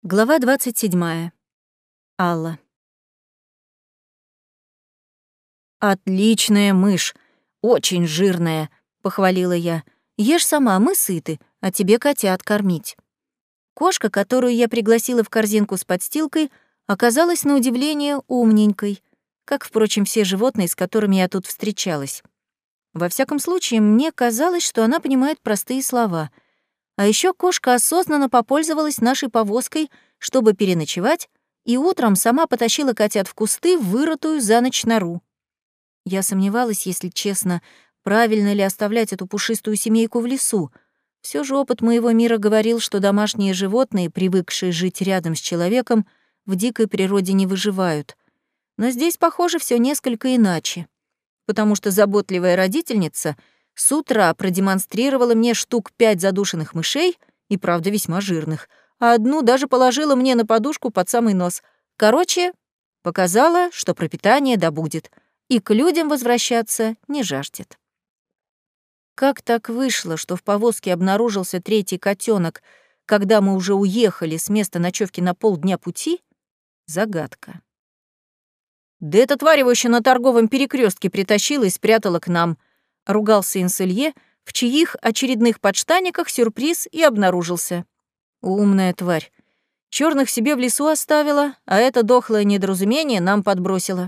Глава 27. Алла. «Отличная мышь, очень жирная», — похвалила я. «Ешь сама, мы сыты, а тебе котят кормить». Кошка, которую я пригласила в корзинку с подстилкой, оказалась на удивление умненькой, как, впрочем, все животные, с которыми я тут встречалась. Во всяком случае, мне казалось, что она понимает простые слова. А еще кошка осознанно попользовалась нашей повозкой, чтобы переночевать, и утром сама потащила котят в кусты, вырытую за ночь нору. Я сомневалась, если честно, правильно ли оставлять эту пушистую семейку в лесу. Все же опыт моего мира говорил, что домашние животные, привыкшие жить рядом с человеком, в дикой природе не выживают. Но здесь, похоже, все несколько иначе, потому что заботливая родительница с утра продемонстрировала мне штук 5 задушенных мышей, и правда весьма жирных, а одну даже положила мне на подушку под самый нос. Короче, показала, что пропитание добудет, и к людям возвращаться не жаждет. Как так вышло, что в повозке обнаружился третий котенок, когда мы уже уехали с места ночевки на полдня пути? Загадка. «Да эта тварь его ещё на торговом перекрестке притащила и спрятала к нам», — ругался Инселье, в чьих очередных подштаниках сюрприз и обнаружился. «Умная тварь. Чёрных себе в лесу оставила, а это дохлое недоразумение нам подбросила».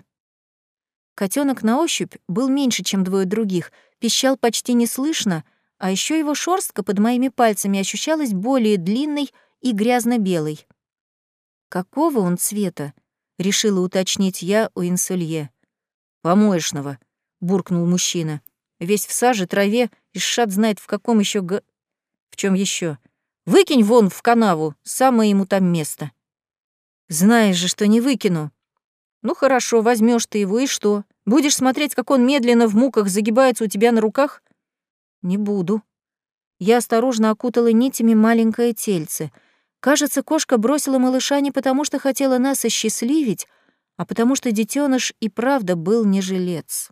Котенок на ощупь был меньше, чем двое других, пищал почти неслышно, а ещё его шерстка под моими пальцами ощущалась более длинной и грязно-белой. «Какого он цвета?» — решила уточнить я у Инселье. «Помоечного», — буркнул мужчина. «Весь в саже, траве, и шат знает, в каком ещё В чём ещё? Выкинь вон в канаву, самое ему там место». «Знаешь же, что не выкину». «Ну хорошо, возьмёшь ты его, и что? Будешь смотреть, как он медленно в муках загибается у тебя на руках?» «Не буду». Я осторожно окутала нитями маленькое тельце. Кажется, кошка бросила малыша не потому, что хотела нас осчастливить, а потому что детеныш и правда был не жилец.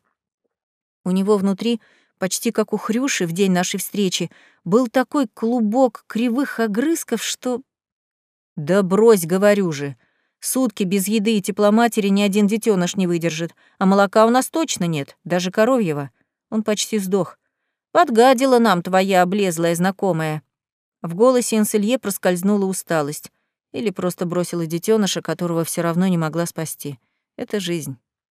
У него внутри, почти как у Хрюши в день нашей встречи, был такой клубок кривых огрызков, что... «Да брось, говорю же. Сутки без еды и тепла матери ни один детеныш не выдержит, а молока у нас точно нет, даже коровьего. Он почти сдох. Подгадила нам твоя облезлая знакомая». В голосе Инселье проскользнула усталость. Или просто бросила детеныша, которого все равно не могла спасти. Это жизнь.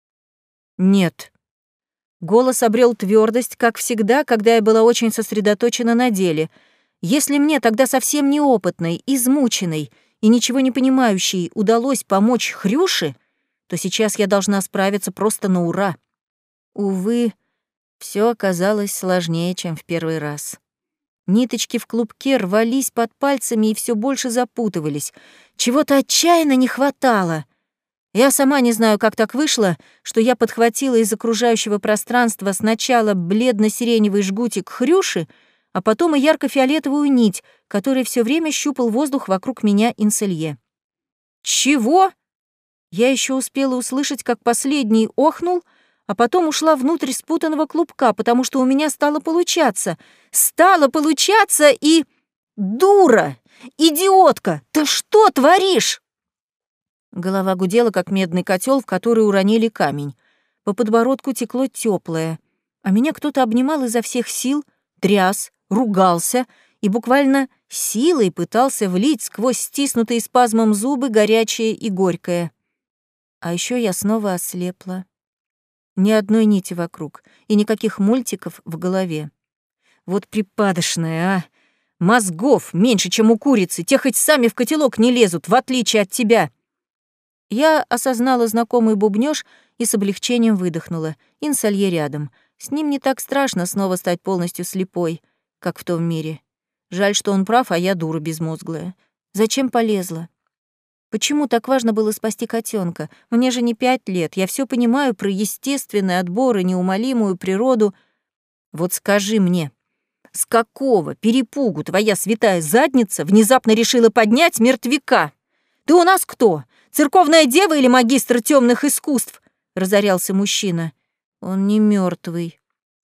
«Нет». Голос обрел твердость, как всегда, когда я была очень сосредоточена на деле. Если мне тогда совсем неопытной, измученной и ничего не понимающей удалось помочь Хрюше, то сейчас я должна справиться просто на ура. Увы, все оказалось сложнее, чем в первый раз. Ниточки в клубке рвались под пальцами и все больше запутывались. Чего-то отчаянно не хватало. Я сама не знаю, как так вышло, что я подхватила из окружающего пространства сначала бледно-сиреневый жгутик Хрюши, а потом и ярко-фиолетовую нить, который все время щупал воздух вокруг меня Инселье. «Чего?» Я еще успела услышать, как последний охнул, а потом ушла внутрь спутанного клубка, потому что у меня стало получаться. Стало получаться и... «Дура! Идиотка! Ты что творишь?» Голова гудела, как медный котел, в который уронили камень. По подбородку текло теплое, а меня кто-то обнимал изо всех сил, тряс, ругался и буквально силой пытался влить сквозь стиснутые спазмом зубы горячее и горькое. А еще я снова ослепла. Ни одной нити вокруг и никаких мультиков в голове. Вот припадочная, а! Мозгов меньше, чем у курицы, те хоть сами в котелок не лезут, в отличие от тебя. Я осознала знакомый бубнёж и с облегчением выдохнула. Инселье рядом. С ним не так страшно снова стать полностью слепой, как в том мире. Жаль, что он прав, а я дура безмозглая. Зачем полезла? Почему так важно было спасти котенка? Мне же не 5 лет, я все понимаю про естественный отбор и неумолимую природу. Вот скажи мне, с какого перепугу твоя святая задница внезапно решила поднять мертвяка? Ты у нас кто? Церковная дева или магистр темных искусств? Разорялся мужчина. Он не мертвый.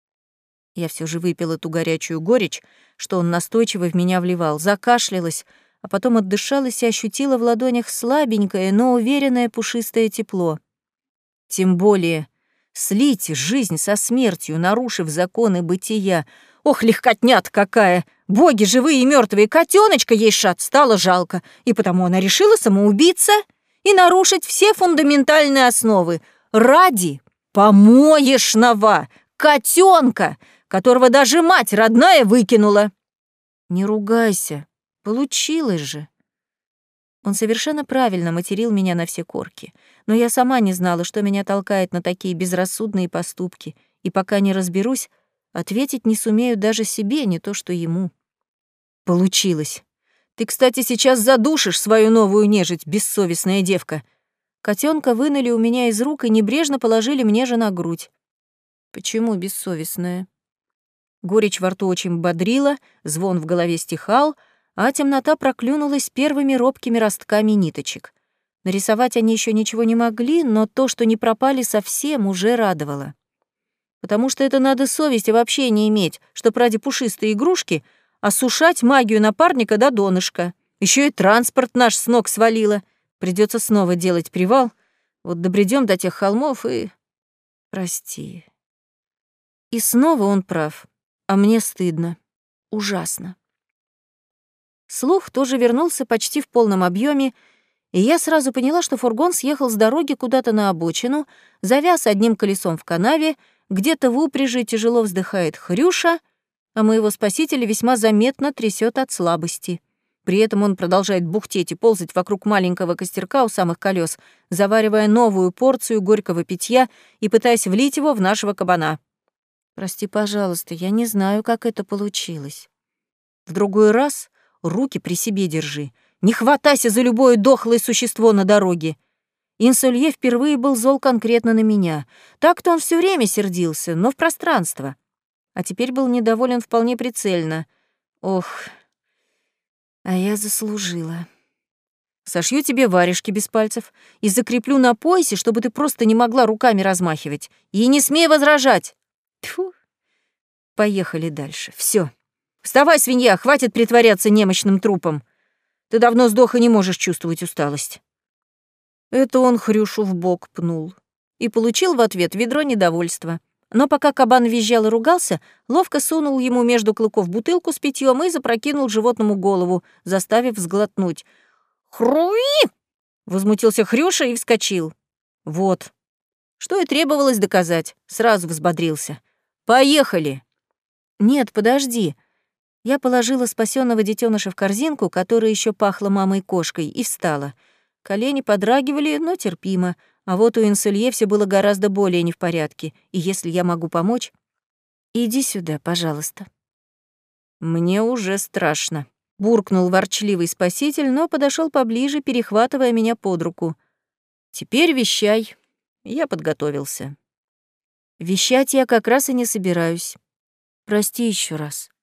Я все же выпила ту горячую горечь, что он настойчиво в меня вливал, закашлялась, а потом отдышалась и ощутила в ладонях слабенькое, но уверенное пушистое тепло. Тем более слить жизнь со смертью, нарушив законы бытия. Ох, легкотня-то какая! Боги живые и мертвые, котеночка ей шат стало жалко, и потому она решила самоубиться и нарушить все фундаментальные основы ради помоечного котенка, которого даже мать родная выкинула. Не ругайся, получилось же. Он совершенно правильно материл меня на все корки, но я сама не знала, что меня толкает на такие безрассудные поступки, и пока не разберусь, ответить не сумею даже себе, не то что ему. Получилось. Ты, кстати, сейчас задушишь свою новую нежить, бессовестная девка. Котенка вынули у меня из рук и небрежно положили мне же на грудь. Почему бессовестная? Горечь во рту очень бодрила, звон в голове стихал, а темнота проклюнулась первыми робкими ростками ниточек. Нарисовать они еще ничего не могли, но то, что не пропали совсем, уже радовало. Потому что это надо совести вообще не иметь, чтоб ради пушистой игрушки осушать магию напарника до донышка. Еще и транспорт наш с ног свалило. Придется снова делать привал. Вот добредем до тех холмов и... Прости. И снова он прав. А мне стыдно. Ужасно. Слух тоже вернулся почти в полном объеме, и я сразу поняла, что фургон съехал с дороги куда-то на обочину, завяз одним колесом в канаве, где-то в упряжи тяжело вздыхает Хрюша, а моего спасителя весьма заметно трясет от слабости. При этом он продолжает бухтеть и ползать вокруг маленького костерка у самых колес, заваривая новую порцию горького питья и пытаясь влить его в нашего кабана. Прости, пожалуйста, я не знаю, как это получилось. В другой раз руки при себе держи. Не хватайся за любое дохлое существо на дороге. Инсулье впервые был зол конкретно на меня. Так-то он все время сердился, но в пространство. А теперь был недоволен вполне прицельно. Ох, а я заслужила. Сошью тебе варежки без пальцев и закреплю на поясе, чтобы ты просто не могла руками размахивать. И не смей возражать. Тьфу. Поехали дальше. Всё. Вставай, свинья, хватит притворяться немощным трупом. Ты давно сдох и не можешь чувствовать усталость. Это он Хрюшу в бок пнул. И получил в ответ ведро недовольства. Но пока кабан визжал и ругался, ловко сунул ему между клыков бутылку с питьем и запрокинул животному голову, заставив сглотнуть. «Хруи!» — возмутился Хрюша и вскочил. Вот. Что и требовалось доказать. Сразу взбодрился. «Поехали!» «Нет, подожди». Я положила спасенного детеныша в корзинку, которая еще пахла мамой-кошкой, и встала. Колени подрагивали, но терпимо. А вот у Инсулье все было гораздо более не в порядке. И если я могу помочь... Иди сюда, пожалуйста. Мне уже страшно. Буркнул ворчливый спаситель, но подошел поближе, перехватывая меня под руку. Теперь вещай. Я подготовился. Вещать я как раз и не собираюсь. Прости еще раз.